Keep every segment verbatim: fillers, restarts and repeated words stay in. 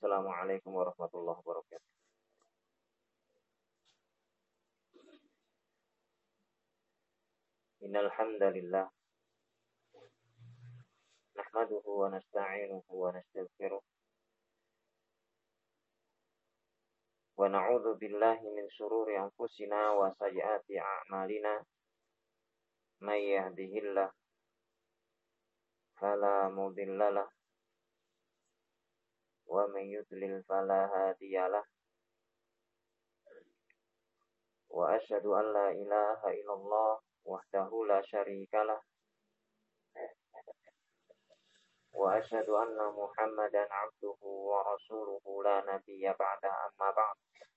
Assalamualaikum warahmatullahi wabarakatuh. Innal hamdalillah nahmaduhu wa nasta'inuhu wa nastaghfiruh wa na'udzu billahi min shururi anfusina wa sayyiati a'malina may yahdihillahu fala mudhillalah wa man yudlil fala hadiyalah wa asyhadu an la ilaha illallah wahdahu la syarikalah wa asyhadu anna Muhammadan abduhu wa rasuluhu la nabiyya ba'da amma ba'd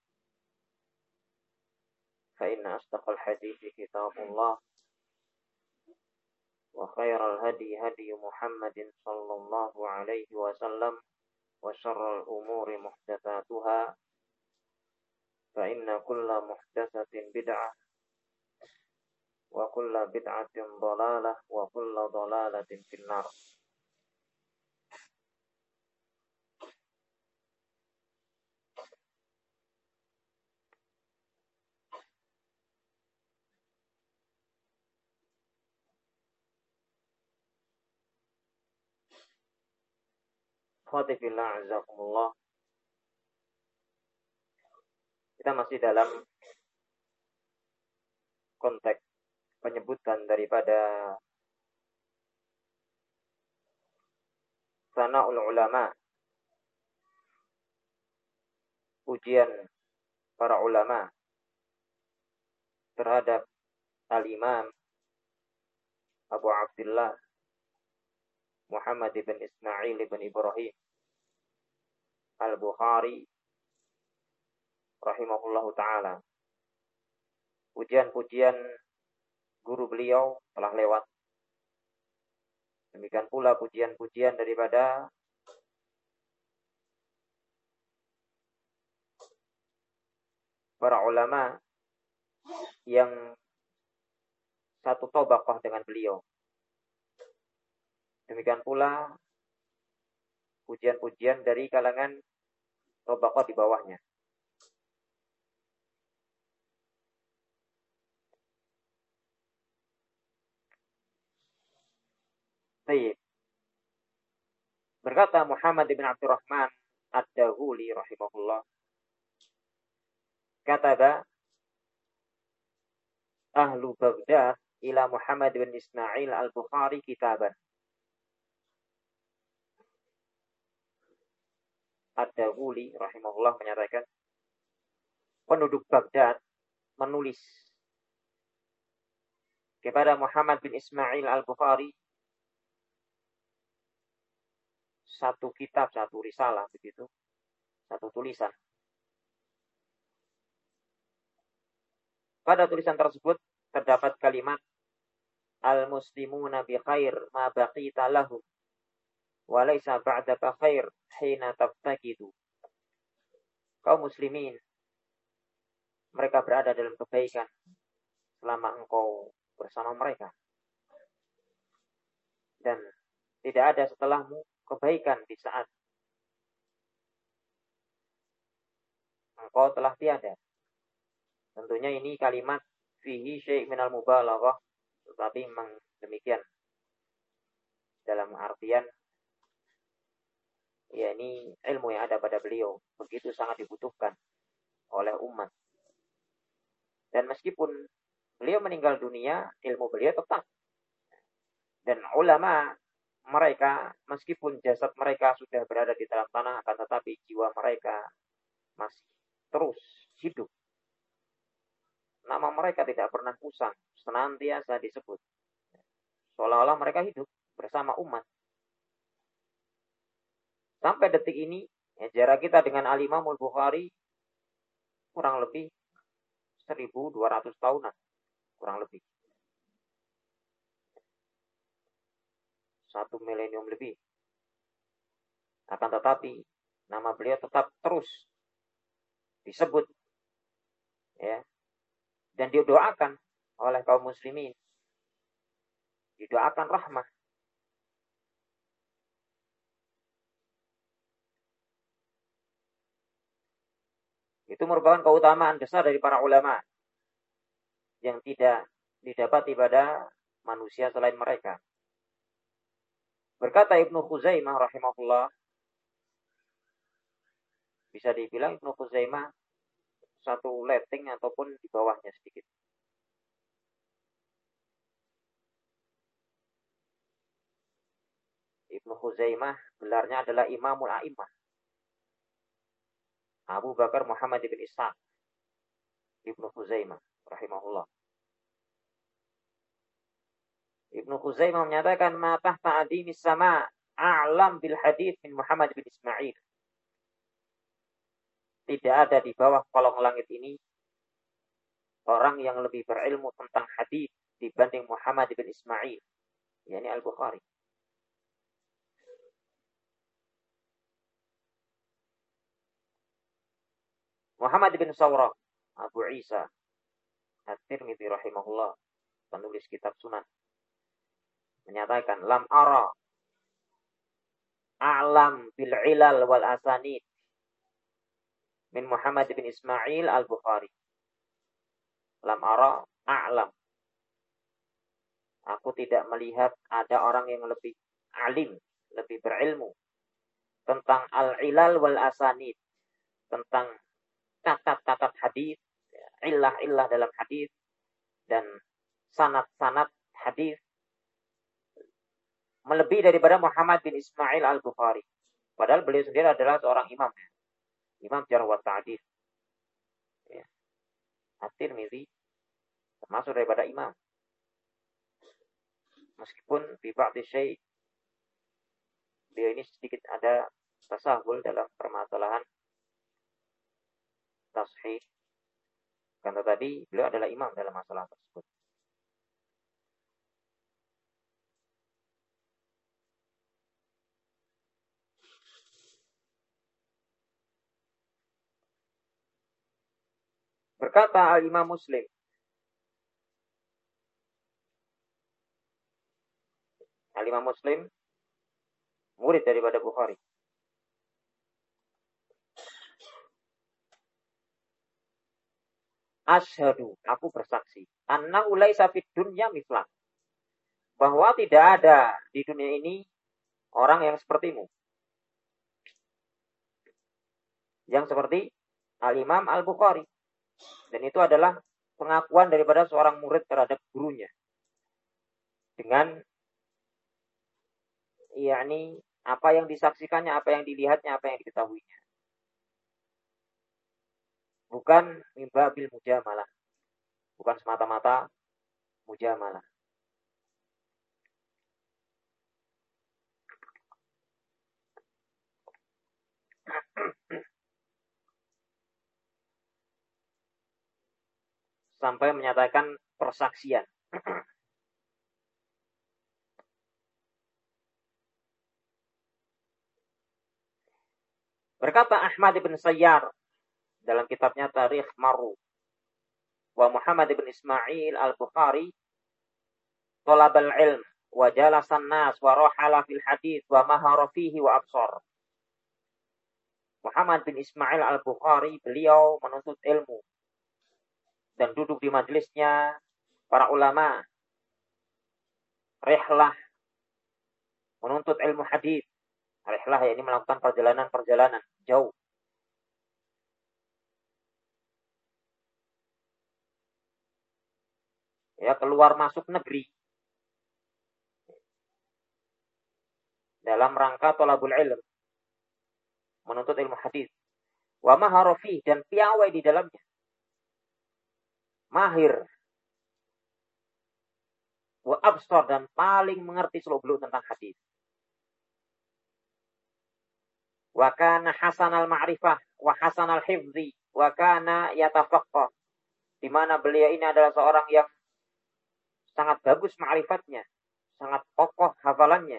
fa inna asdaqal hadithi kitabullah wa khairal hadi hadi Muhammadin sallallahu alaihi wasallam wa syarrul umuri muhdatsatuha fa inna kulla muhdatsatin bid'ah wa kulla bid'atin dhalalah wa kulla dhalalatin finnar. Khatifillah azakumullah. Kita masih dalam konteks penyebutan daripada sana'ul ulama, pujian para ulama terhadap al-imam Abu Abdullah Muhammad ibn Ismail ibn Ibrahim Al-Bukhari rahimahullahu ta'ala. Pujian-pujian guru beliau telah lewat. Demikian pula pujian-pujian daripada para ulama yang satu tabaqah dengan beliau. Demikian pula pujian-pujian dari kalangan tabaqah di bawahnya. Baik. Berkata Muhammad bin Abdurrahman Ad-Dahuli rahimahullah, kataba ahlu Baghdad ila Muhammad bin Ismail Al-Bukhari kitaban. Ad-Dahuli rahimahullah menyatakan, penduduk Baghdad menulis kepada Muhammad bin Ismail Al-Bukhari satu kitab, satu risalah begitu, satu tulisan. Pada tulisan tersebut terdapat kalimat al-muslimuna bi khair ma baqita lahum wa laysa ba'daka khair hina tabtakidu. Kaum muslimin, mereka berada dalam kebaikan selama engkau bersama mereka, dan tidak ada setelahmu kebaikan di saat engkau telah tiada. Tentunya ini kalimat fihi syai' minal mubalaghah, tetapi memang demikian dalam artian ya ini ilmu yang ada pada beliau begitu sangat dibutuhkan oleh umat. Dan meskipun beliau meninggal dunia, ilmu beliau tetap. Dan ulama mereka, meskipun jasad mereka sudah berada di dalam tanah, akan tetapi jiwa mereka masih terus hidup. Nama mereka tidak pernah usang, senantiasa disebut. Seolah-olah mereka hidup bersama umat. Sampai detik ini, ya, jarak kita dengan Al-Imam Al-Bukhari kurang lebih seribu dua ratus tahunan. Kurang lebih. Satu milenium lebih. Akan tetapi, nama beliau tetap terus disebut. Ya. Dan didoakan oleh kaum muslimin. Didoakan rahmah. Itu merupakan keutamaan besar dari para ulama yang tidak didapati pada manusia selain mereka. Berkata Ibnu Khuzaimah rahimahullah, bisa dibilang Ibnu Khuzaimah satu letting ataupun di bawahnya sedikit. Ibnu Khuzaimah gelarnya adalah Imamul A'imah. Abu Bakar Muhammad bin Ishaq Ibnu Khuzaimah rahimahullah. Ibnu Khuzaimah menyatakan ma tahta adimis sama a'lam bil hadits min Muhammad bin Ismail. Tidak ada di bawah kolong langit ini orang yang lebih berilmu tentang hadis dibanding Muhammad bin Ismail, yakni Al-Bukhari. Muhammad bin Sawrah Abu Isa At-Tirmidzi rahimahullah, penulis kitab Sunan, menyatakan lam ara a'lam bil ilal wal asanid min Muhammad bin Ismail Al-Bukhari. Lam ara a'lam. Aku tidak melihat ada orang yang lebih alim, lebih berilmu tentang al-ilal wal asanid, tentang catat-catat hadis, illah-illah dalam hadis dan sanad-sanad hadis, melebihi daripada Muhammad bin Ismail Al-Bukhari. Padahal beliau sendiri adalah seorang imam. Imam jarh wa ta'dil. Ya. At-Tirmidzi termasuk daripada imam. Meskipun di ba'd syai' beliau ini sedikit ada tasahul dalam permasalahan tashih. Karena tadi beliau adalah imam dalam masalah tersebut. Berkata Al-Imam Muslim, Al-Imam Muslim murid daripada Bukhari. Asyhadu, aku bersaksi, annahu laisa fid dunya mithlah, bahwa tidak ada di dunia ini orang yang sepertimu. Yang seperti Al-Imam Al-Bukhari. Dan itu adalah pengakuan daripada seorang murid terhadap gurunya. Dengan yakni apa yang disaksikannya, apa yang dilihatnya, apa yang diketahuinya. Bukan mimbabil mujamalah. Bukan semata-mata mujamalah. Sampai menyatakan persaksian. Berkata Ahmad bin Sayyar dalam kitabnya Tarikh Marru, wa Muhammad bin Ismail Al-Bukhari talabal ilm wa jalasan nas wa rahala fil hadith wa mahara fihi wa absar. Muhammad bin Ismail Al-Bukhari, beliau menuntut ilmu dan duduk di majelisnya para ulama, rihlah menuntut ilmu hadis. Rihlah yakni melakukan perjalanan-perjalanan jauh. Ya, keluar masuk negeri dalam rangka thalabul ilm, menuntut ilmu hadis. Wa maharafi, dan piawai di dalamnya. Mahir. Wa absar, dan paling mengerti seluk-beluk tentang hadis. Wa kana hasanal ma'rifah wa hasanal hifzi wa kana yatafaqqah. Di mana beliau ini adalah seorang yang sangat bagus ma'rifatnya, sangat kokoh hafalannya.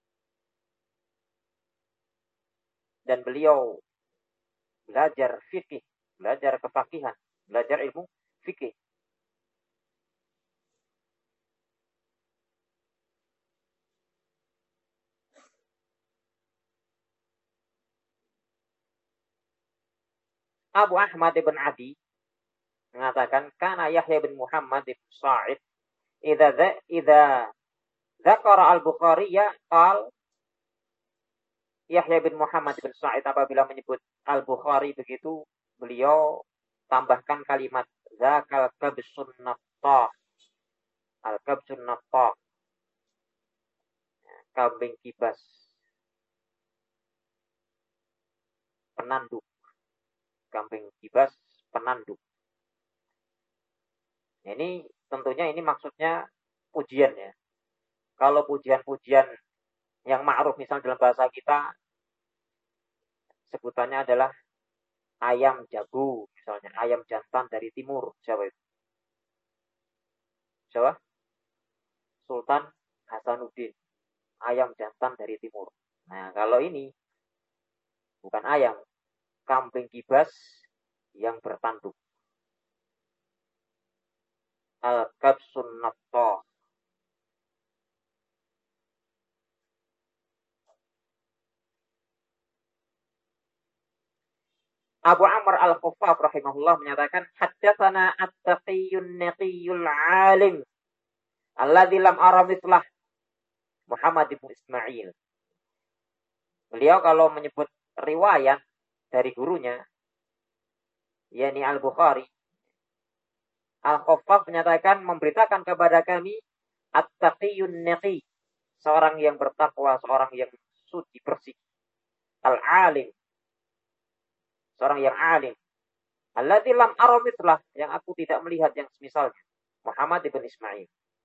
Dan beliau belajar fikih, belajar kefakihan, belajar ilmu fikih. Abu Ahmad ibn Adi mengatakan, kana Yahya bin Muhammad bin Sa'id idza idza dzakara al-Bukhari ya qal Yahya bin Muhammad bin Sa'id apabila menyebut Al-Bukhari begitu, beliau tambahkan kalimat zakal kabsun nattah. Al-kabsun nattah. Kambing kibas. Penanduk. Kambing kibas penanduk. Ini tentunya ini maksudnya pujian ya. Kalau pujian-pujian yang ma'ruf misal dalam bahasa kita sebutannya adalah ayam jago misalnya, ayam jantan dari timur. Siapa itu? Siapa? Sultan Hasanuddin. Ayam jantan dari timur. Nah, kalau ini bukan ayam, kambing kibas yang bertanduk. Al-kabsun nattah. Abu Amr Al-Khuffaf rahimahullah menyatakan, haddatsana at-taqiyyun naqiyyul alim alladzi lam ara mithlah Muhammad bin Ismail. Beliau kalau menyebut riwayat dari gurunya, yakni Al-Bukhari, Al-Khuffaf menyatakan, memberitakan kepada kami at-taqiyyun naqi, seorang yang bertakwa, seorang yang suci bersih, al-alim, seorang yang alim. Alladzi lam ara mithlah, yang aku tidak melihat yang semisalnya. Muhammad ibn Ismail.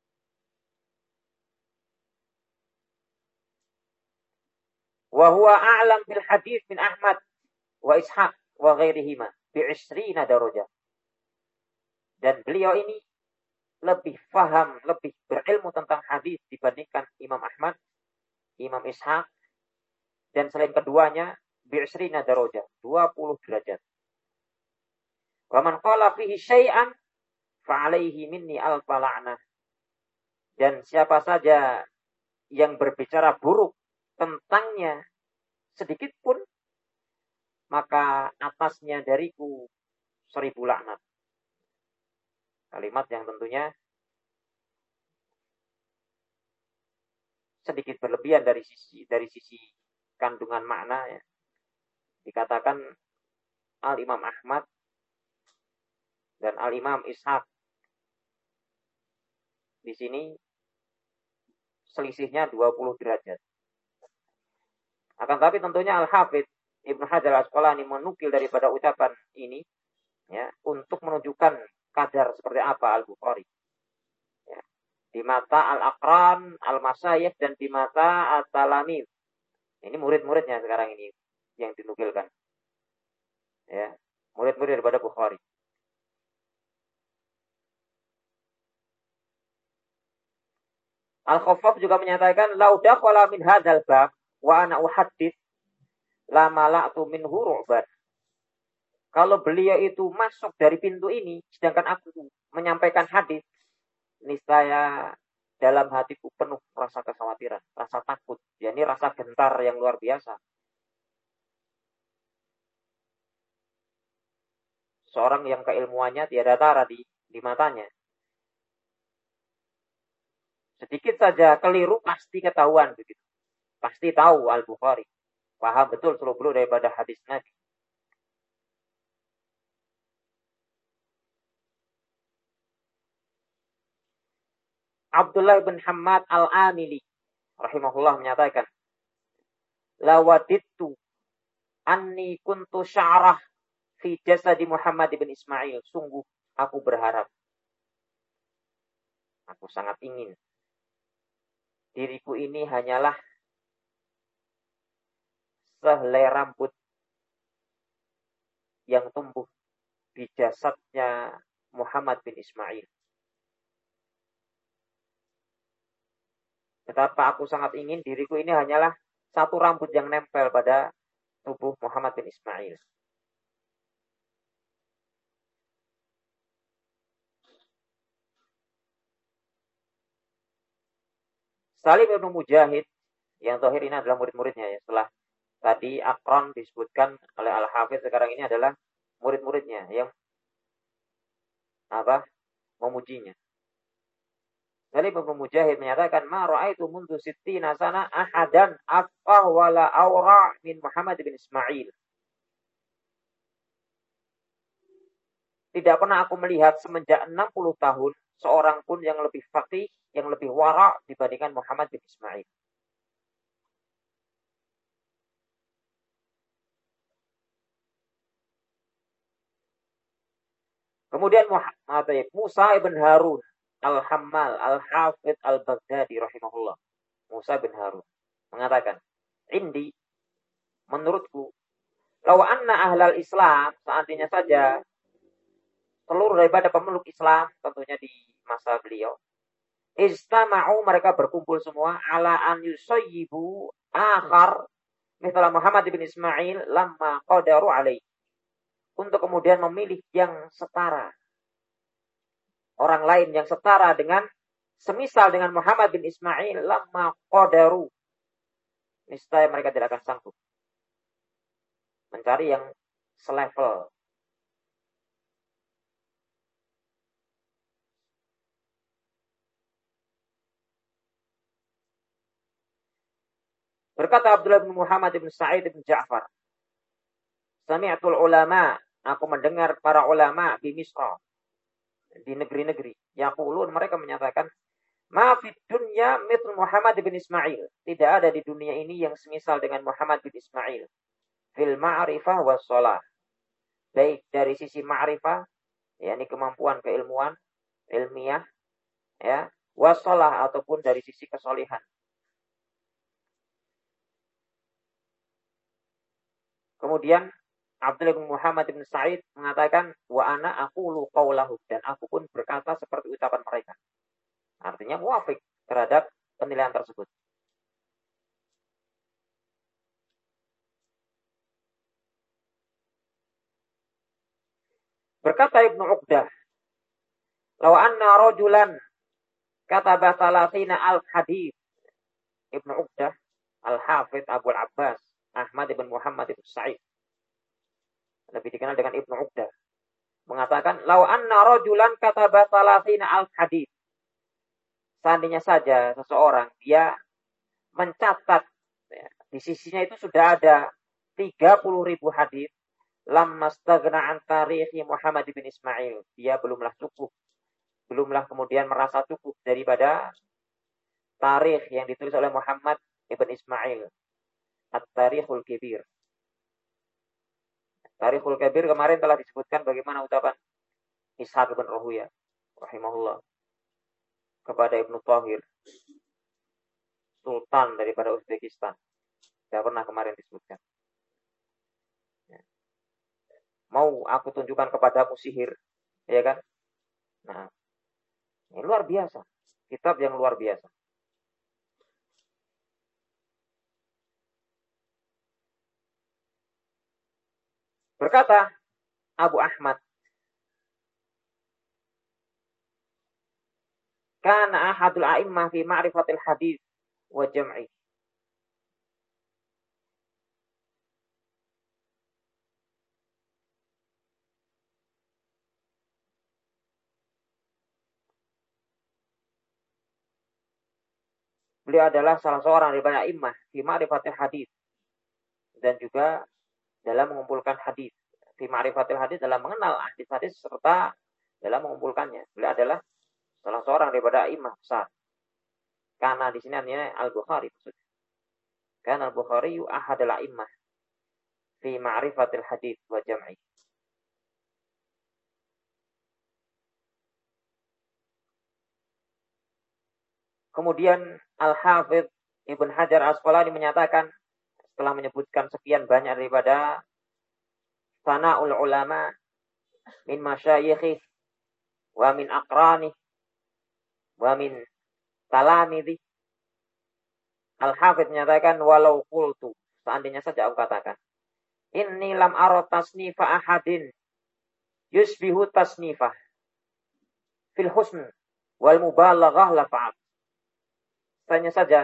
Wa huwa a'lam bil hadits min Ahmad wa Ishaq wa ghairihima bi ishrina darajah. Dan beliau ini lebih faham, lebih berilmu tentang hadis dibandingkan Imam Ahmad, Imam Ishaq, dan selain keduanya bi'isrina darajah, dua puluh derajat. Wa man qala fihi syai'an fa 'alaihi minni alfa la'nah. Dan siapa saja yang berbicara buruk tentangnya sedikit pun, maka atasnya dariku seribu laknat. Kalimat yang tentunya sedikit berlebihan dari sisi dari sisi kandungan makna ya. Dikatakan Al-Imam Ahmad dan Al-Imam Ishaq. Di sini selisihnya dua puluh derajat. Akan tapi tentunya Al-Hafidz Ibnu Hajar Al-Asqalani menukil daripada ucapan ini ya, untuk menunjukkan kadar seperti apa Al-Bukhari. Ya. Di mata Al-Aqran, Al-Masyayikh, dan di mata At-Talamid. Ini murid-muridnya sekarang ini yang dinukilkan. Ya, murid-murid daripada Bukhari. Al-Khuffaf juga menyatakan, "Lau dakhala min hadzal bab wa ana uhaddits la mala'tu minhu ru'ban." Kalau beliau itu masuk dari pintu ini, sedangkan aku menyampaikan hadis, niscaya dalam hatiku penuh rasa kekhawatiran, rasa takut, yakni rasa gentar yang luar biasa. Seorang yang keilmuannya tiada tara di, di matanya. Sedikit saja keliru pasti ketahuan begitu. Pasti tahu Al-Bukhari. Paham betul seluk-beluk daripada hadis Nabi. Abdullah bin Hammad Al-Amili rahimahullah menyatakan, "Lawadittu anni kuntu sya'rah fi jasadi Muhammad bin Ismail." Sungguh aku berharap, aku sangat ingin diriku ini hanyalah sehelai rambut yang tumbuh di jasadnya Muhammad bin Ismail. Betapa aku sangat ingin diriku ini hanyalah satu rambut yang nempel pada tubuh Muhammad bin Ismail. Salim bin Mujahid, yang zahir ini adalah murid-muridnya ya. Setelah tadi Aqran disebutkan oleh Al-Hafidz, sekarang ini adalah murid-muridnya yang apa? Memujinya. Jadi Ibnu Mujahid menyatakan, "Ma ra'aitu mundu sittina sana ahadan afqah wala awra' min Muhammad bin Ismail." Tidak pernah aku melihat semenjak enam puluh tahun seorang pun yang lebih faqih, yang lebih wara' dibandingkan Muhammad bin Ismail. Kemudian Musa ibn Harun Al-Hammal Al-Hafidh Al-Baghdadi rahimahullah. Musa bin Harun mengatakan, "Indi, menurutku, law anna ahlal Islam, seandainya saja seluruh daripada pemeluk Islam, tentunya di masa beliau, istama'u, mereka berkumpul semua, ala an yusayyibu akhar mithla Muhammad bin Ismail lamma qadaru alaih, untuk kemudian memilih yang setara, orang lain yang setara dengan semisal dengan Muhammad bin Ismail lamma qadaru, niscaya mereka tidak akan sanggup mencari yang selevel. Berkata Abdullah bin Muhammad bin Sa'id bin Ja'far, "Sami'tul ulama, aku mendengar para ulama di Misra, di negeri-negeri, yaqulun, mereka menyatakan, ma fid dunya mithl Muhammad bin Ismail, tidak ada di dunia ini yang semisal dengan Muhammad bin Ismail, fil ma'rifah was shalah, baik dari sisi ma'rifah, yakni kemampuan keilmuan, ilmiah, ya, was shalah, ataupun dari sisi kesolihan." Kemudian Abdullah bin Muhammad bin Sa'id mengatakan, wa ana aqulu qawlahu, dan aku pun berkata seperti ucapan mereka. Artinya muafik terhadap penilaian tersebut. Berkata Ibnu Uqdah, law anna rajulan kataba thalathina al-hadith. Ibnu Uqdah Al-Hafidh Abu Abbas Ahmad bin Muhammad bin Sa'id, lebih dikenal dengan Ibnu Uqdah, mengatakan, law anna rajulan kataba thalathina al-hadith, seandainya saja seseorang dia mencatat, ya, di sisinya itu sudah ada tiga puluh ribu hadis, lam mastaghna an tarikhi Muhammad bin Ismail, dia belumlah cukup, belumlah kemudian merasa cukup daripada tarikh yang ditulis oleh Muhammad ibn Ismail, At-Tarikhul Kabir. Tarikhul Kabir kemarin telah disebutkan bagaimana ucapan Ishaq bin Rahuya rahimahullah kepada Ibnu Thahir, Sultan daripada Uzbekistan. Tidak pernah kemarin disebutkan. Mau aku tunjukkan kepadamu sihir, ya kan? Nah, ini luar biasa. Kitab yang luar biasa. Berkata Abu Ahmad, kana ahadul a'immah fi ma'rifatil hadis wa jam'i. Beliau adalah salah seorang daripada a'immah fi ma'rifatil hadis, dan juga dalam mengumpulkan hadis. Fi ma'rifatil hadis, dalam mengenal hadis-hadis serta dalam mengumpulkannya. Beliau adalah salah seorang daripada a'immah besar. Karena di sini artinya Al-Bukhari maksudnya. Karena Al-Bukhari ahadul a'immah fi ma'rifatil hadis wa jam'i. Kemudian Al-Hafidh Ibn Hajar Asqalani menyatakan, setelah menyebutkan sekian banyak daripada sana'ul ulama min masyayikhi wa min aqrani wa min talamidhi, Al-Hafidh menyatakan, walau qultu, seandainya saja aku katakan, inni lam ara tasnifa ahadin yusbihu tasnifah fil husn wal mubalaghah la fa'al. Seandainya saja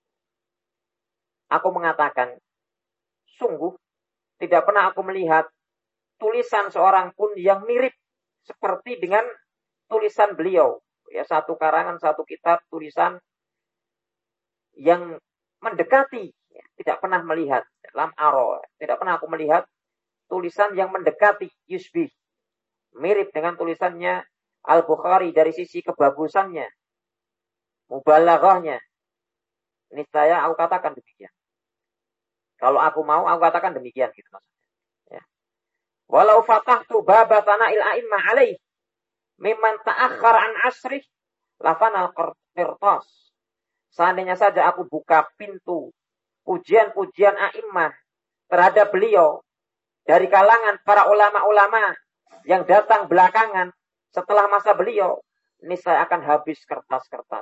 aku mengatakan, sungguh tidak pernah aku melihat tulisan seorang pun yang mirip seperti dengan tulisan beliau. Ya, satu karangan, satu kitab tulisan yang mendekati, ya, tidak pernah melihat dalam aro, tidak pernah aku melihat tulisan yang mendekati yusbih, mirip dengan tulisannya Al-Bukhari dari sisi kebagusannya, mubalaghahnya. Ini saya aku katakan demikian. Kalau aku mau, aku katakan demikian gitu maksudnya. Ya. Walau fatahtu baba sana'il a'immah alaih mimman ta'akhkhar an asrih lafanal qirtas. Seandainya saja aku buka pintu pujian-pujian a'immah terhadap beliau dari kalangan para ulama-ulama yang datang belakangan setelah masa beliau, niscaya akan habis kertas-kertas.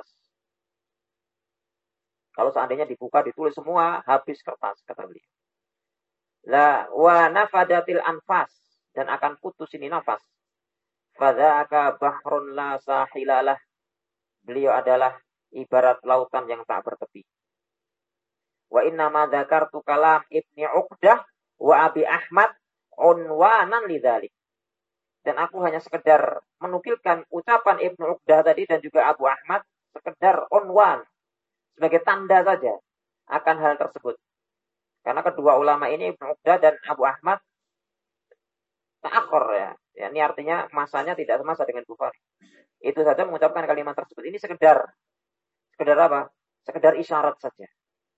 Kalau seandainya dibuka, ditulis semua, habis kertas, kata beliau. La wa nafadatil anfas, dan akan putus ini nafas. Fadzaka bahrun la sahilalah. Beliau adalah ibarat lautan yang tak bertepi. Wa inna ma dzakartu kalam Ibni Uqdah wa Abi Ahmad unwanan lidzalik. Dan aku hanya sekedar menukilkan ucapan Ibnu Uqdah tadi dan juga Abu Ahmad sekedar unwan, sebagai tanda saja akan hal tersebut. Karena kedua ulama ini, Ibnu Uqdah dan Abu Ahmad, ta'akhir ya. Ya. Ini artinya masanya tidak semasa dengan Bukhari. Itu saja mengucapkan kalimat tersebut. Ini sekedar, sekedar apa? Sekedar isyarat saja.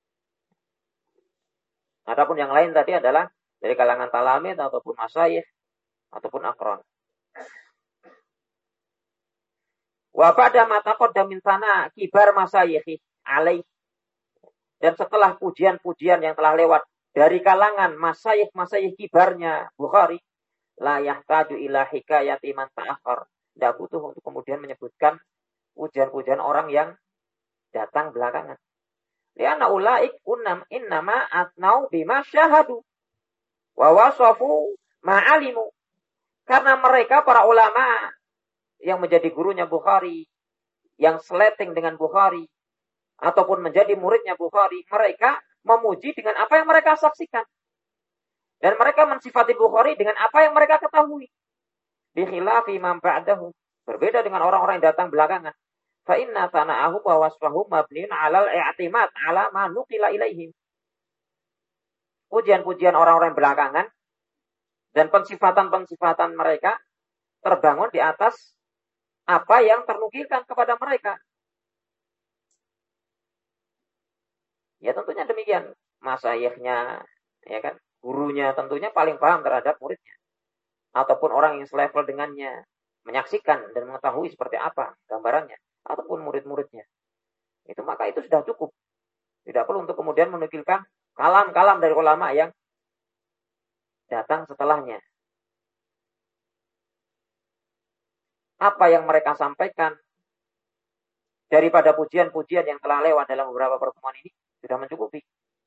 Adapun yang lain tadi adalah dari kalangan talamid ataupun masyayikh ataupun akron. Wa ba'da ma taqaddama min sana kibar masyayikh alaih. Dan setelah pujian-pujian yang telah lewat dari kalangan masyayikh-masyayikh kibarnya Bukhari, la yahtaju ila hikayati man ta'akhkhar. Tidak butuh untuk kemudian menyebutkan pujian-pujian orang yang datang belakangan. Lianna ulaik unnam innama atnau bima syahadu wa wasafu ma'alimu. Karena mereka para ulama yang menjadi gurunya Bukhari, yang seleting dengan Bukhari, ataupun menjadi muridnya Bukhari, mereka memuji dengan apa yang mereka saksikan. Dan mereka mensifati Bukhari dengan apa yang mereka ketahui. Bi khilafi man ba'dahu. Berbeda dengan orang-orang yang datang belakangan. Fa inna sana'ahu wa wasfahu mabniun 'alal i'timad 'ala ma nuqila ilaihim. Pujian-pujian orang-orang belakangan dan pensifatan-pensifatan mereka terbangun di atas apa yang ternukilkan kepada mereka. Ya tentunya demikian. Masyayikhnya, ya kan, gurunya tentunya paling paham terhadap muridnya. Ataupun orang yang selevel dengannya, menyaksikan dan mengetahui seperti apa gambarannya. Ataupun murid-muridnya. Itu maka itu sudah cukup. Tidak perlu untuk kemudian menukilkan kalam-kalam dari ulama yang datang setelahnya. Apa yang mereka sampaikan daripada pujian-pujian yang telah lewat dalam beberapa pertemuan ini sudah mencukupi.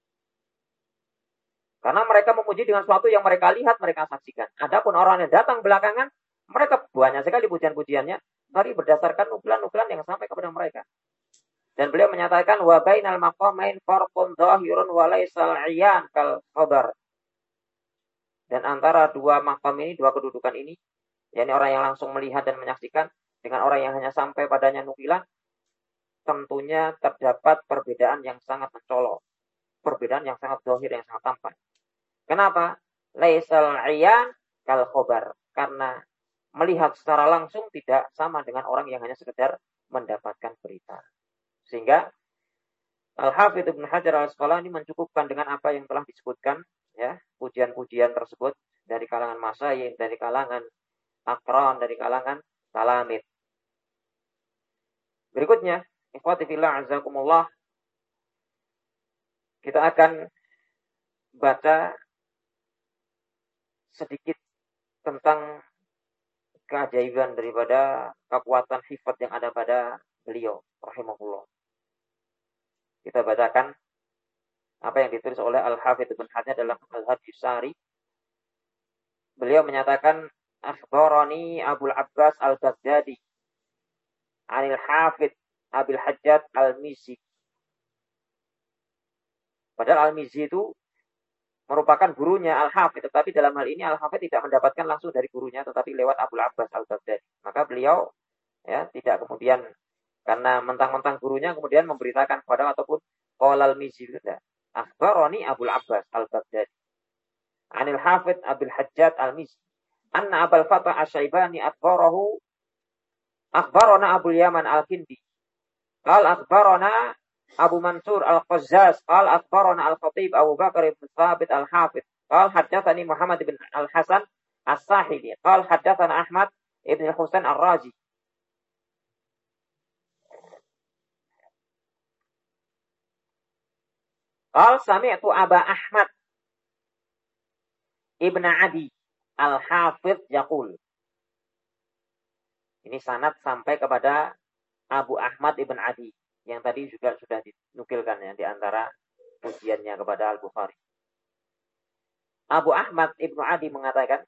Karena mereka memuji dengan sesuatu yang mereka lihat, mereka saksikan. Adapun orang yang datang belakangan, mereka banyak sekali pujian-pujiannya dari berdasarkan nukilan-nukilan yang sampai kepada mereka. Dan beliau menyatakan wa bainal maqamain farqun dhahirun wa laysal 'iyan kal khabar. Dan antara dua makam ini, dua kedudukan ini, yakni orang yang langsung melihat dan menyaksikan dengan orang yang hanya sampai padanya nukilan, tentunya terdapat perbedaan yang sangat mencolok. Perbedaan yang sangat zahir, yang sangat tampak. Kenapa? Laisal 'iyan kal khabar. Karena melihat secara langsung tidak sama dengan orang yang hanya sekedar mendapatkan berita. Sehingga Al-Hafidz Ibnu Hajar Al-Asqalani mencukupkan dengan apa yang telah disebutkan, ya, pujian-pujian tersebut dari kalangan masyayikh, dari kalangan akron, dari kalangan talamid. Berikutnya, ikhwati fillah azakumullah, kita akan baca sedikit tentang keajaiban daripada kekuatan sifat yang ada pada beliau rahimahullah. Kita bacakan apa yang ditulis oleh Al-Hafidz Ibnu Hajar dalam Al-Hadis Sari. Beliau menyatakan akhbarani Abul Abbas Al-Baghdadi anil Hafidz Abil Hajjaj Al-Mizzi. Padahal Al-Mizzi itu merupakan gurunya Al-Hafidh, tetapi dalam hal ini Al-Hafidh tidak mendapatkan langsung dari gurunya, tetapi lewat Abul Abbas Al-Baghdadi. Maka beliau ya tidak kemudian karena mentang-mentang gurunya kemudian memberitakan kepada ataupun qalal Mizzi tidak. Akhbarani Abul Abbas Al-Baghdadi. Anil Hafidh Abul Hajjaj Al-Mizzi. Anna Abul Fatah Asy-Syaibani akhbarahu akhbarana Abul Yaman Al-Kindi. Qal akhbarana Abu Mansur Al-Qazzaz qal akhbarana Al-Khatib Abu Bakar ibn Thabit Al-Hafidh qal haddatsani Muhammad ibn Al-Hasan As-Sahili qal haddatsana Ahmad ibn Husain Ar-Razi. Qal sami'tu Aba Ahmad ibn Adi Al-Hafidh yaqul. Ini sanad sampai kepada Abu Ahmad ibn Adi yang tadi juga sudah dinukilkan ya di antara pujiannya kepada Al-Bukhari. Abu Ahmad ibn Adi mengatakan,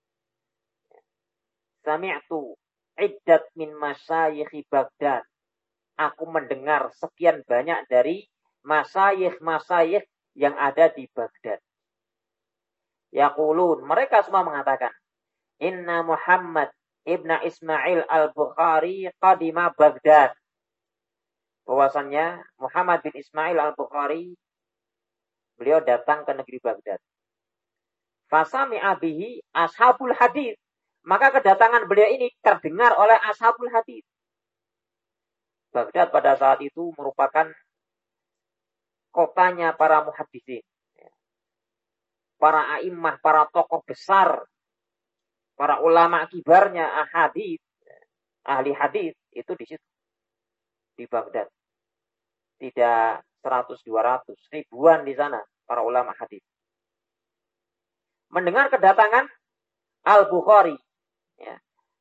sami'tu iddat min masyayikh Baghdad. Aku mendengar sekian banyak dari masyayikh-masyayikh yang ada di Baghdad. Yaqulun, mereka semua mengatakan, inna Muhammad ibn Ismail al-Bukhari qadima Baghdad. Bahwasannya Muhammad bin Ismail al-Bukhari beliau datang ke negeri Baghdad. Fasami'a bihi ashabul hadis. Maka kedatangan beliau ini terdengar oleh ashabul hadis. Baghdad pada saat itu merupakan kotanya para muhaddisin. Para a'immah, para tokoh besar, para ulama kibarnya ahadits, ahli hadis itu di situ. Di Baghdad. Tidak seratus, dua ratus, ribuan di sana para ulama hadis. Mendengar kedatangan Al-Bukhari. Ya.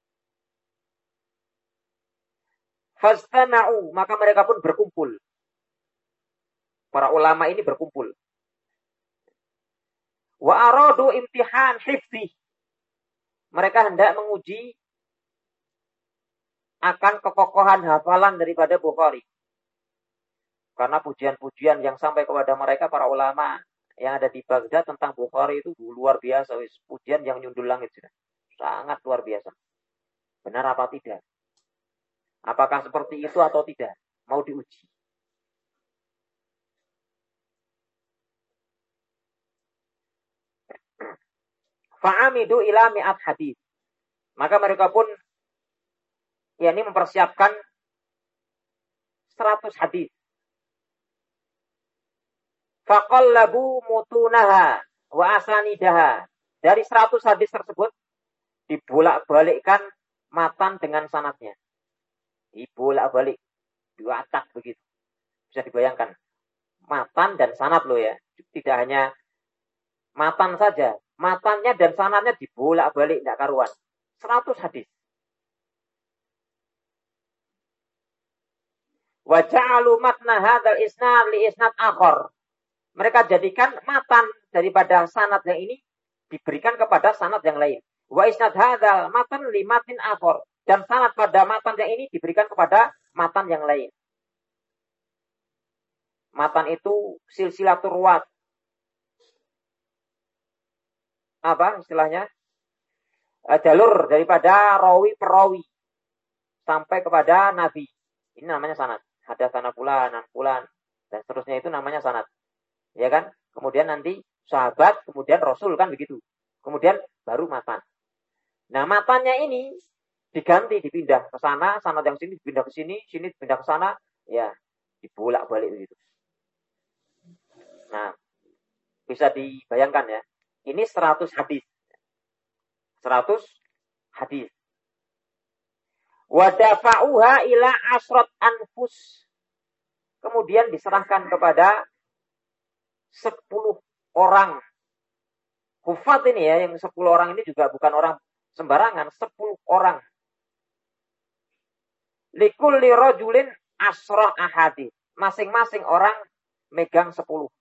Fastama'u, maka mereka pun berkumpul. Para ulama ini berkumpul. Wa aradu imtihan hifzi. Mereka hendak menguji akan kekokohan hafalan daripada Bukhari. Karena pujian-pujian yang sampai kepada mereka para ulama yang ada di Baghdad tentang Bukhari itu luar biasa. Pujian yang nyundul langit. Sangat luar biasa. Benar apa tidak? Apakah seperti itu atau tidak? Mau diuji. Fa'amidu ila mi'at hadis. Maka mereka pun ya ini mempersiapkan seratus hadis. Faqallabu mutunaha wa asanidaha. Dari seratus hadis tersebut dibolak-balikkan matan dengan sanadnya. Dibolak-balik, diacak begitu. Bisa dibayangkan. Matan dan sanad loh ya. Tidak hanya matan saja, matannya dan sanadnya dibolak-balik tidak karuan. seratus hadis. Wa ja'alu matna hadzal isnad li isnad akhar. Mereka jadikan matan daripada sanad yang ini diberikan kepada sanad yang lain. Wa isnad hadzal matan li matin akhar. Dan sanad pada matan yang ini diberikan kepada matan yang lain. Matan itu silsilatur ruwat. Apa istilahnya? Jalur daripada rawi perawi sampai kepada nabi. Ini namanya sanad. Hadatsana fulan, fulan dan seterusnya itu namanya sanad. Ya kan? Kemudian nanti sahabat, kemudian rasul kan begitu. Kemudian baru matan. Nah, matannya ini diganti, dipindah ke sana, sanad yang sini dipindah ke sini, sini dipindah ke sana, ya dibolak-balik begitu. Nah, bisa dibayangkan ya. Ini seratus hadis. seratus hadis. Wa dafa'uha ila asrat anfus. Kemudian diserahkan kepada sepuluh orang. Hufat ini ya, yang sepuluh orang ini juga bukan orang sembarangan, sepuluh orang. Likulli rajulin asra ahadits. Masing-masing orang megang sepuluh.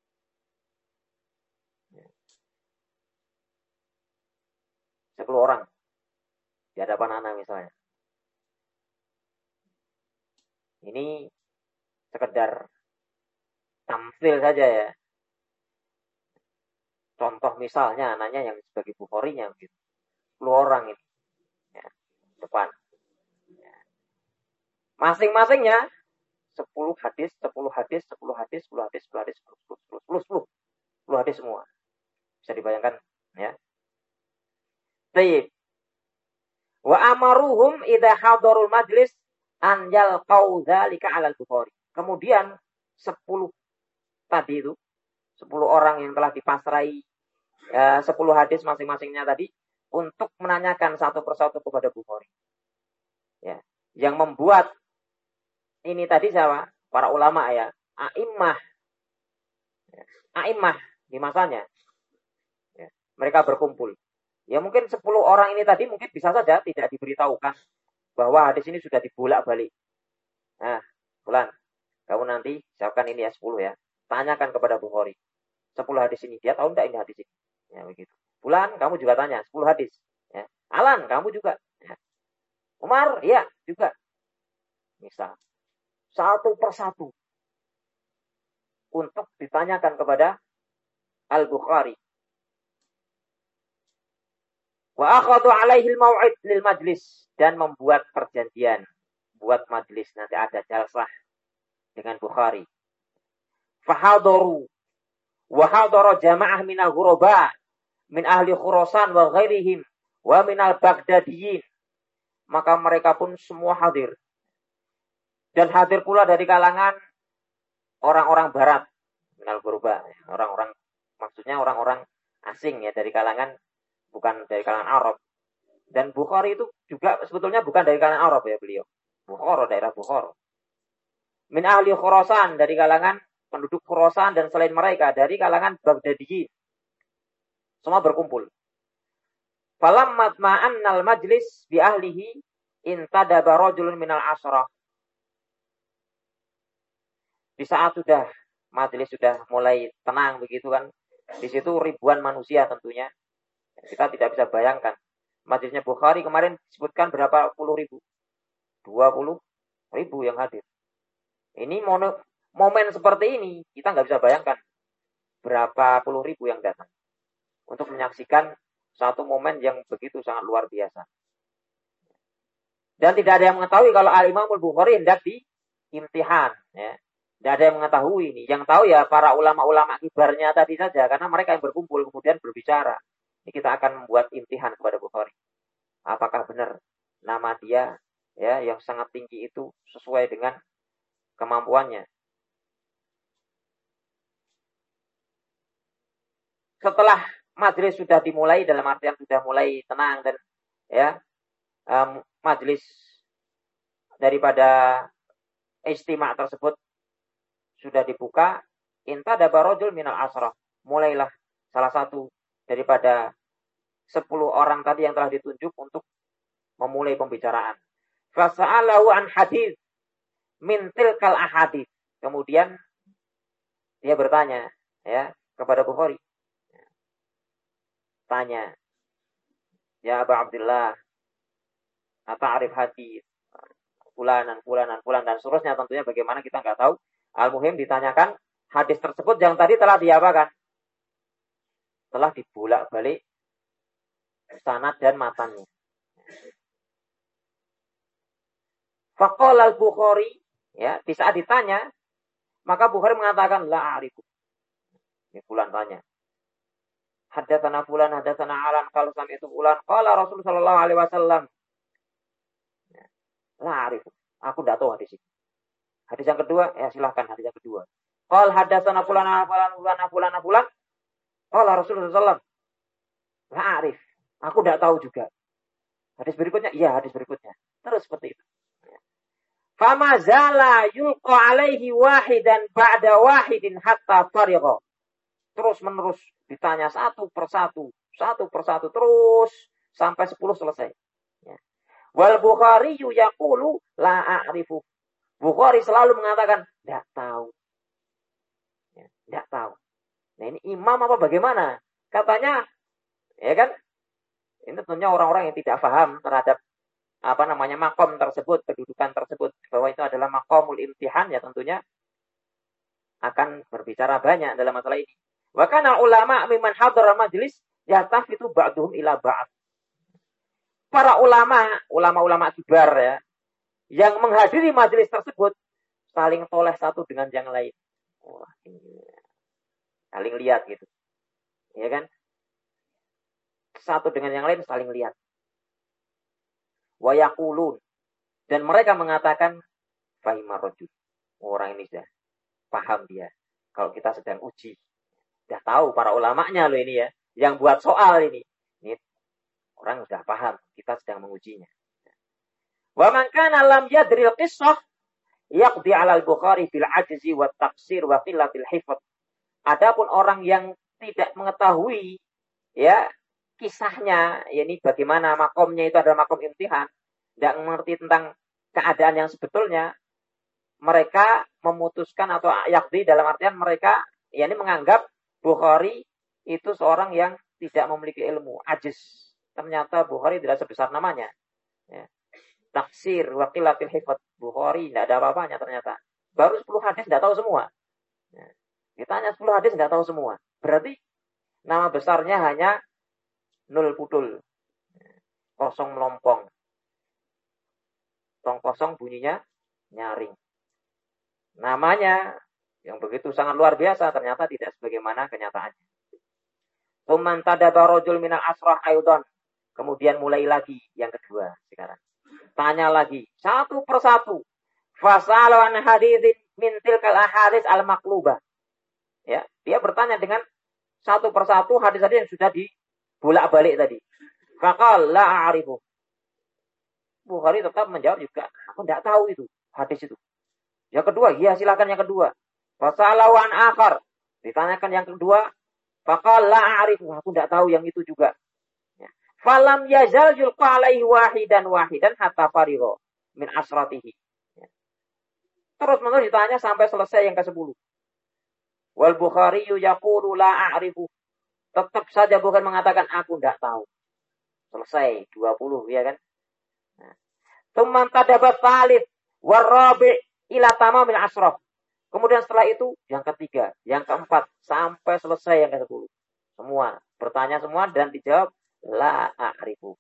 Sepuluh orang. Di hadapan anak misalnya. Ini sekedar tamsil saja ya. Contoh misalnya anaknya yang sebagai Bukharinya gitu. sepuluh orang ini. Ya, depan. Ya. Masing-masingnya sepuluh hadis, sepuluh hadis, sepuluh hadis, sepuluh hadis, sepuluh hadis, sepuluh, sepuluh, sepuluh, sepuluh, sepuluh hadis semua. Bisa dibayangkan ya. Baik. Wa amaruhum idza hadarul majlis an yalqau dzalika 'alal Bukhari. Kemudian sepuluh tadi itu, sepuluh orang yang telah dipasrai ya, sepuluh hadis masing-masingnya tadi untuk menanyakan satu persatu kepada Bukhari. Ya, yang membuat ini tadi siapa? Para ulama ya, a'immah. Ya, a'immah di masanya. Ya, mereka berkumpul. Ya mungkin sepuluh orang ini tadi mungkin bisa saja tidak diberitahukan bahwa hadis ini sudah dibolak-balik. Nah, Fulan, kamu nanti siapkan ini ya sepuluh ya. Tanyakan kepada Bukhari. sepuluh hadis ini. Dia tahu enggak ini hadis ini? Ya begitu. Fulan, kamu juga tanya sepuluh hadis. Ya. Alan, kamu juga. Ya. Umar, ya juga. Misal. Satu persatu. Untuk ditanyakan kepada Al-Bukhari. Wa akhadu alaihi al-mau'id lil majlis. Dan membuat perjanjian. Buat majlis. Nanti ada jalsah dengan Bukhari. Fahadaru. Wa hadara jama'ah minal ghuraba. Min ahli Khurasan wa ghairihim. Wa minal Baghdadiyin. Maka mereka pun semua hadir. Dan hadir pula dari kalangan orang-orang barat. Minal ghuraba. Orang-orang, maksudnya orang-orang asing ya. Dari kalangan, bukan dari kalangan Arab. Dan Bukhari itu juga sebetulnya bukan dari kalangan Arab ya beliau. Bukhara, daerah Bukhara. Min ahli Khurasan, dari kalangan penduduk Khurasan dan selain mereka dari kalangan Baghdadiyin. Semua berkumpul. Falammat ma'annal majlis bi ahlihi intadaba rajulun minal asrah. Di saat sudah majelis sudah mulai tenang begitu kan. Di situ ribuan manusia tentunya. Kita tidak bisa bayangkan. Majelisnya Bukhari kemarin disebutkan berapa puluh ribu? dua puluh ribu yang hadir. Ini mono, momen seperti ini kita nggak bisa bayangkan berapa puluh ribu yang datang untuk menyaksikan satu momen yang begitu sangat luar biasa. Dan tidak ada yang mengetahui kalau Al-Imam Al-Bukhari hendak diimtihan. Ya. Tidak ada yang mengetahui ini. Yang tahu ya para ulama-ulama kibarnya tadi saja. Karena mereka yang berkumpul kemudian berbicara. Ini kita akan membuat imtihan kepada Bukhari. Apakah benar nama dia ya yang sangat tinggi itu sesuai dengan kemampuannya. Setelah majelis sudah dimulai, dalam artian sudah mulai tenang dan ya um, majelis daripada istimak tersebut sudah dibuka, intadaba rajul minal asrah. Mulailah salah satu daripada sepuluh orang tadi yang telah ditunjuk untuk memulai pembicaraan. Fasa'alahu an hadis min tilkal ahadits. Kemudian dia bertanya ya kepada Bukhari. Tanya, ya Abu Abdullah, ata'rif hadis fulanan, fulanan, fulan dan seterusnya, tentunya bagaimana kita nggak tahu. Al-muhim ditanyakan hadis tersebut yang tadi telah diapakan? Telah dibolak-balik sanad dan matannya. Faqala al-Bukhari, ya, di saat ditanya, maka Bukhari mengatakan la a'rifu. Ini fulan tanya. Haddatsana fulan, haddatsana alan, kalau sampai itu fulan, qala Rasul sallallahu alaihi wasallam. La a'rifu. Aku enggak tahu hadis ini. Hadis yang kedua, ya silahkan hadis yang kedua. Qal haddatsana fulan, fulan, fulan, fulan, fulan. Qala Rasul sallallahu alaihi wasallam. La a'rif. Aku enggak tahu juga. Hadis berikutnya, iya hadis berikutnya. Terus seperti itu. Fama zala yulqa alaihi wahidan ba'da wahidin hatta farigha. Terus menerus ditanya satu persatu, satu persatu terus sampai sepuluh selesai. Ya. Wal Bukhari yaqulu la a'rifu. Bukhari selalu mengatakan enggak tahu. Ya, enggak tahu. Nah, ini imam apa bagaimana? Katanya ya kan? Ini tentunya orang-orang yang tidak paham terhadap apa namanya makom tersebut, kedudukan tersebut, bahwa itu adalah makomul imtihan, ya tentunya akan berbicara banyak dalam masalah ini. Wa kana ulama mimman hadara majlis yatafitu ba'duhum ila ba'd. Para ulama, ulama-ulama kibar ya, yang menghadiri majelis tersebut saling toleh satu dengan yang lain. Wah, ini saling lihat gitu. Ya kan? Satu dengan yang lain saling lihat. Wa yaqulun, dan mereka mengatakan fahimar rajul. Orang ini sudah paham dia. Kalau kita sedang uji. Sudah tahu para ulamanya loh ini ya. Yang buat soal ini. Ini orang sudah paham. Kita sedang mengujinya. Wa man kana lam yadril qissah yaqdi 'ala al-Bukhari bil ajzi wa taqsir wa qillatil hifdz. Adapun orang yang tidak mengetahui ya kisahnya, yakni bagaimana makomnya itu adalah makom imtihan, tidak mengerti tentang keadaan yang sebetulnya, mereka memutuskan atau yakdi dalam artian mereka yakni menganggap Bukhari itu seorang yang tidak memiliki ilmu, ajiz. Ternyata Bukhari tidak sebesar namanya. Ya. Taksir, waqilatil hifdz. Bukhari tidak ada apa-apanya ternyata. Baru sepuluh hadis tidak tahu semua. Ya. Ditanya sepuluh hadis tidak tahu semua. Berarti nama besarnya hanya nol putul. Kosong melompong. Tong kosong bunyinya nyaring. Namanya yang begitu sangat luar biasa ternyata tidak sebagaimana kenyataannya. Tuman tadabarojul minal asrah ayudon. Kemudian mulai lagi yang kedua sekarang. Tanya lagi satu persatu. Fasalu an haditsin min tilkal ahadits al maqlubah. Ya, dia bertanya dengan satu persatu hadis-hadis yang sudah dibolak-balik tadi. Faqal la a'rifu. Bukhari tetap menjawab juga, aku tidak tahu itu hadis itu. Yang kedua, ya silakan yang kedua. Fasalu an akhar. Ditanyakan yang kedua, faqal la a'rifu, aku tidak tahu yang itu juga. Ya. Falam yazal yulqa alaihi wahidan wahidan hatta farigha min asratihi. Ya. Terus menerus ditanya sampai selesai yang kesepuluh. Wal Bukhari yaqulu la a'rifu. Tetap saja Bukhari mengatakan aku tidak tahu. Selesai dua puluh ya kan. Tsumma tadabat tsalits warabi' ila tamamil asraf. Kemudian setelah itu yang ketiga, yang keempat sampai selesai yang kesepuluh. Semua bertanya semua dan dijawab la a'rifu.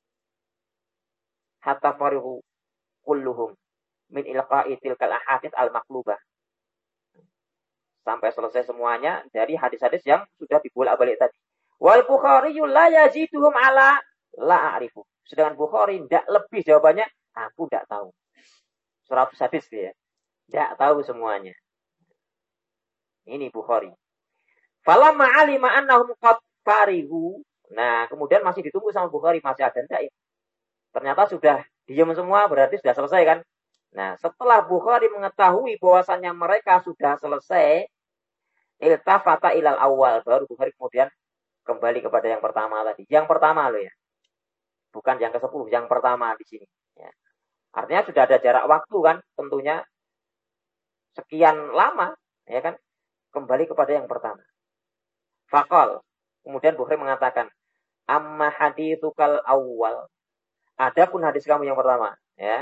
Hatta farihu kulluhum min ilqa'i tilkal ahadits al-maqlubah. Sampai selesai semuanya dari hadis-hadis yang sudah dibolak-balik tadi. Wal Bukhari la yaziduhum ala la a'rifu. Sedangkan Bukhari tidak lebih jawabannya, aku tidak tahu. Seratus hadis dia. Tidak tahu semuanya. Ini Bukhari. Falamma alima annahum qad farihu. Nah, kemudian masih ditunggu sama Bukhari, masih ada enggak ini? Ternyata sudah diam semua, berarti sudah selesai kan? Nah, setelah Bukhari mengetahui bahwasannya mereka sudah selesai, iltafata ilal awal, baru Bukhari kemudian kembali kepada yang pertama tadi. Yang pertama loh ya. Bukan yang kesepuluh, yang pertama di sini. Ya. Artinya sudah ada jarak waktu kan, tentunya sekian lama, ya kan, kembali kepada yang pertama. Faqal, kemudian Bukhari mengatakan, amma haditsukal awal, adapun hadis kamu yang pertama, ya.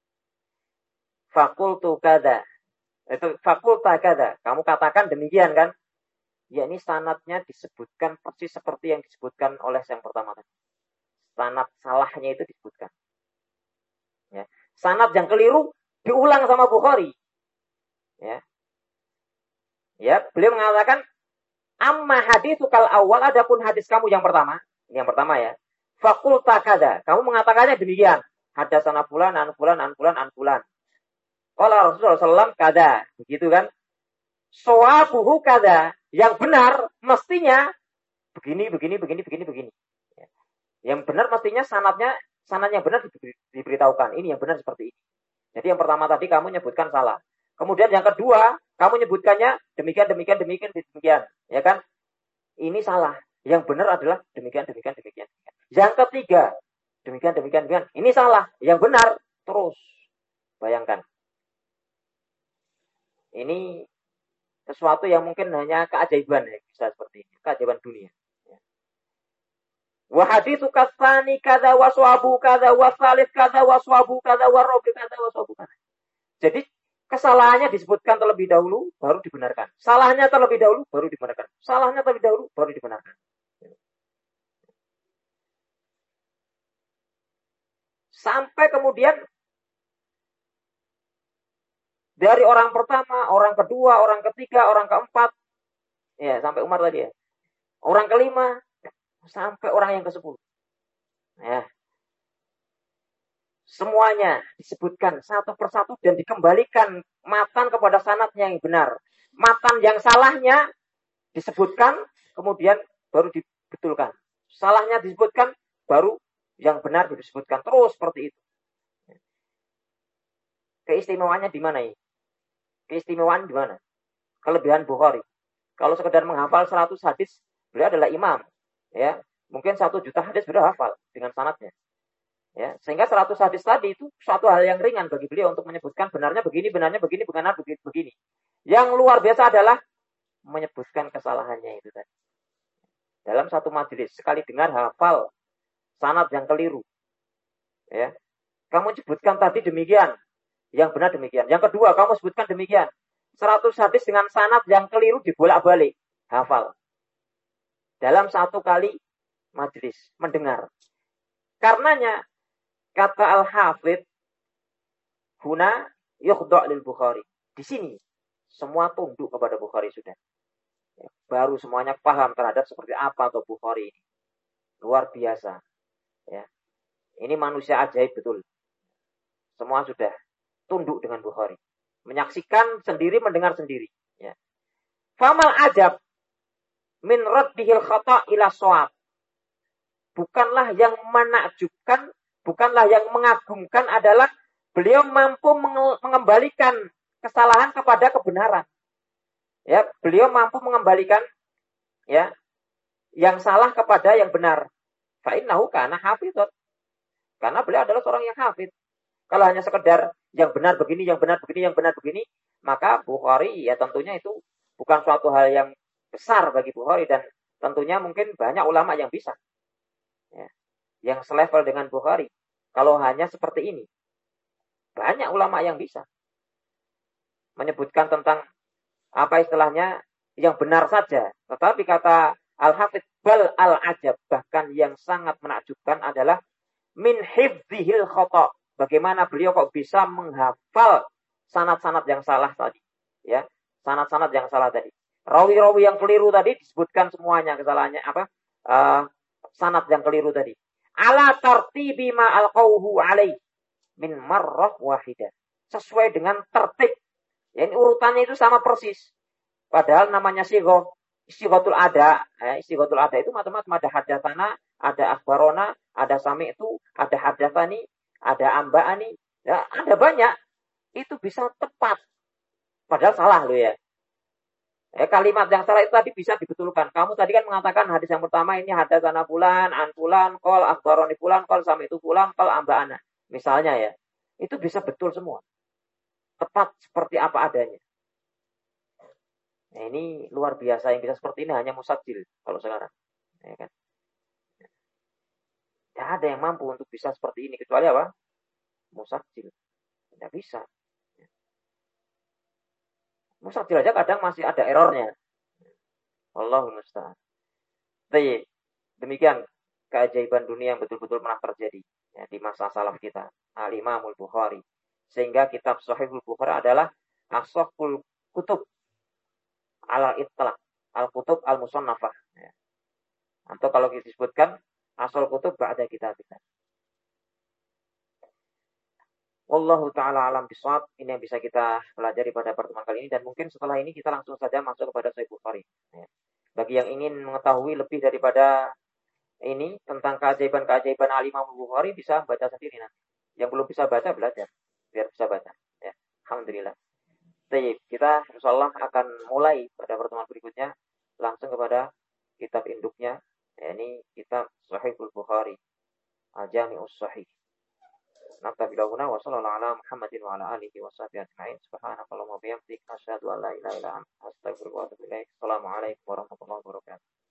Fakultu kada, itu fakulta kada, kamu katakan demikian kan? Ya ini sanadnya disebutkan persis seperti yang disebutkan oleh yang pertama tadi. Sanad salahnya itu disebutkan. Ya. Sanad yang keliru diulang sama Bukhari. Ya. Ya, beliau mengatakan amma haditsukal awal, adapun hadis kamu yang pertama, ini yang pertama ya. Fakulta kada, kamu mengatakannya demikian. Hadatsana fulan an fulan an fulan an fulan. Qala Rasulullah sallallahu alaihi wasallam kada, begitu kan? Sawabuhu kada, yang benar mestinya begini begini begini begini begini. Yang benar mestinya sanadnya, sanadnya benar diberi, diberitahukan. Ini yang benar seperti ini. Jadi yang pertama tadi kamu nyebutkan salah. Kemudian yang kedua, kamu nyebutkannya demikian, demikian, demikian, demikian. Ya kan? Ini salah. Yang benar adalah demikian, demikian, demikian. Yang ketiga, demikian, demikian, demikian. Ini salah. Yang benar, terus. Bayangkan. Ini sesuatu yang mungkin hanya keajaiban ya. Bisa seperti ini. Keajaiban dunia. Wa haditsu kasani kada waswabu kada wasalis kada waswabu kada warabi kada waswabu kada. Jadi Kesalahannya disebutkan terlebih dahulu, baru dibenarkan. Salahnya terlebih dahulu, baru dibenarkan. Salahnya terlebih dahulu, baru dibenarkan. Sampai kemudian dari orang pertama, orang kedua, orang ketiga, orang keempat, ya sampai Umar tadi ya. Orang kelima, sampai orang yang kesepuluh. Ya. Semuanya disebutkan satu persatu dan dikembalikan matan kepada sanadnya yang benar. Matan yang salahnya disebutkan, kemudian baru dibetulkan. Salahnya disebutkan, baru yang benar disebutkan. Terus seperti itu. Keistimewaannya di mana ini? Keistimewaan di mana? Kelebihan Bukhari. Kalau sekedar menghafal seratus hadis, beliau adalah imam. Ya, mungkin satu juta hadis beliau hafal dengan sanadnya. Ya, sehingga seratus hadis tadi itu suatu hal yang ringan bagi beliau untuk menyebutkan benarnya begini, benarnya begini, benarnya begini, begini. Yang luar biasa adalah menyebutkan kesalahannya itu tadi. Dalam satu majelis, sekali dengar hafal sanad yang keliru. Ya. Kamu sebutkan tadi demikian, yang benar demikian. Yang kedua, kamu sebutkan demikian. seratus hadis dengan sanad yang keliru dibolak-balik, hafal. Dalam satu kali majelis, mendengar. Karenanya, kata Al-Hafidh, huna yukhda' lil Bukhari. Di sini, semua tunduk kepada Bukhari sudah. Ya, baru semuanya paham terhadap seperti apa atau Bukhari ini. Luar biasa. Ya. Ini manusia ajaib betul. Semua sudah tunduk dengan Bukhari. Menyaksikan sendiri, mendengar sendiri. Ya. Famal ajab min raddihil khata' ila shawab. Bukanlah yang menakjubkan, bukanlah yang mengagumkan adalah beliau mampu mengembalikan kesalahan kepada kebenaran. Ya, beliau mampu mengembalikan ya yang salah kepada yang benar. Fa innahu kana hafidh. Karena beliau adalah seorang yang hafidh. Kalau hanya sekedar yang benar begini, yang benar begini, yang benar begini, maka Bukhari ya tentunya itu bukan suatu hal yang besar bagi Bukhari dan tentunya mungkin banyak ulama yang bisa. Ya, yang selevel dengan Bukhari. Kalau hanya seperti ini. Banyak ulama yang bisa. Menyebutkan tentang apa istilahnya yang benar saja. Tetapi kata Al-Hafidh bal al-ajab. Bahkan yang sangat menakjubkan adalah min hifdzihil khata'. Bagaimana beliau kok bisa menghafal sanad-sanad yang salah tadi. Ya, sanad-sanad yang salah tadi. Rawi-rawi yang keliru tadi disebutkan semuanya kesalahannya apa? Uh, sanad yang keliru tadi. Ala tartibi ma alqauhu alaih min marrah wahidah. Sesuai dengan tertib. Ya, ini urutannya itu sama persis. Padahal namanya sighoh, istighatul ada. Ya, istighatul ada itu macam-macam. Ada hadatsana, ada akhbarona, ada sami'tu, ada hadatsani, ada amba'ani. Ya, ada banyak. Itu bisa tepat. Padahal salah loh ya. Eh, kalimat yang salah itu tadi bisa dibetulkan. Kamu tadi kan mengatakan hadis yang pertama ini hadatsana fulan, an fulan, qol akhbaroni fulan, qol sami'tu fulan, qol amba'ana. Misalnya ya. Itu bisa betul semua. Tepat seperti apa adanya. Nah, ini luar biasa. Yang bisa seperti ini hanya musadzil kalau sekarang. Ya kan? Tidak ada yang mampu untuk bisa seperti ini. Kecuali apa? Musadzil. Tidak bisa. Musadzil aja kadang masih ada errornya. Allahumma musta'an. Baik. Demikian keajaiban dunia yang betul-betul pernah terjadi ya, di masa salaf kita. Al-Imamul Bukhari. Sehingga kitab Sahihul Bukhari adalah asahhul kutub ala itlaq, al-kutub al-musannafah. Ya. Atau kalau disebutkan asal kutub ba'da kitab-kitab. Wallahu ta'ala alam bisawab. Ini yang bisa kita pelajari pada pertemuan kali ini. Dan mungkin setelah ini kita langsung saja masuk kepada Sahih Bukhari. Ya. Bagi yang ingin mengetahui lebih daripada ini tentang keajaiban-keajaiban Al-Imam Bukhari bisa baca sendiri nanti. Yang belum bisa baca belajar biar bisa baca. Ya, alhamdulillah. Baik, kita insyaallah akan mulai pada pertemuan berikutnya langsung kepada kitab induknya, yakni kitab Sahihul Bukhari, Al-Jami'us Sahih. Nabiyyuna wa sallallahu ala Muhammadin wa ala alihi wa sahbihi ajma'in. Subhanakallahumma wa bihamdika asyhadu an la ilaha illa anta astaghfiruka wa atubu ilaik. Assalamualaikum warahmatullahi wabarakatuh.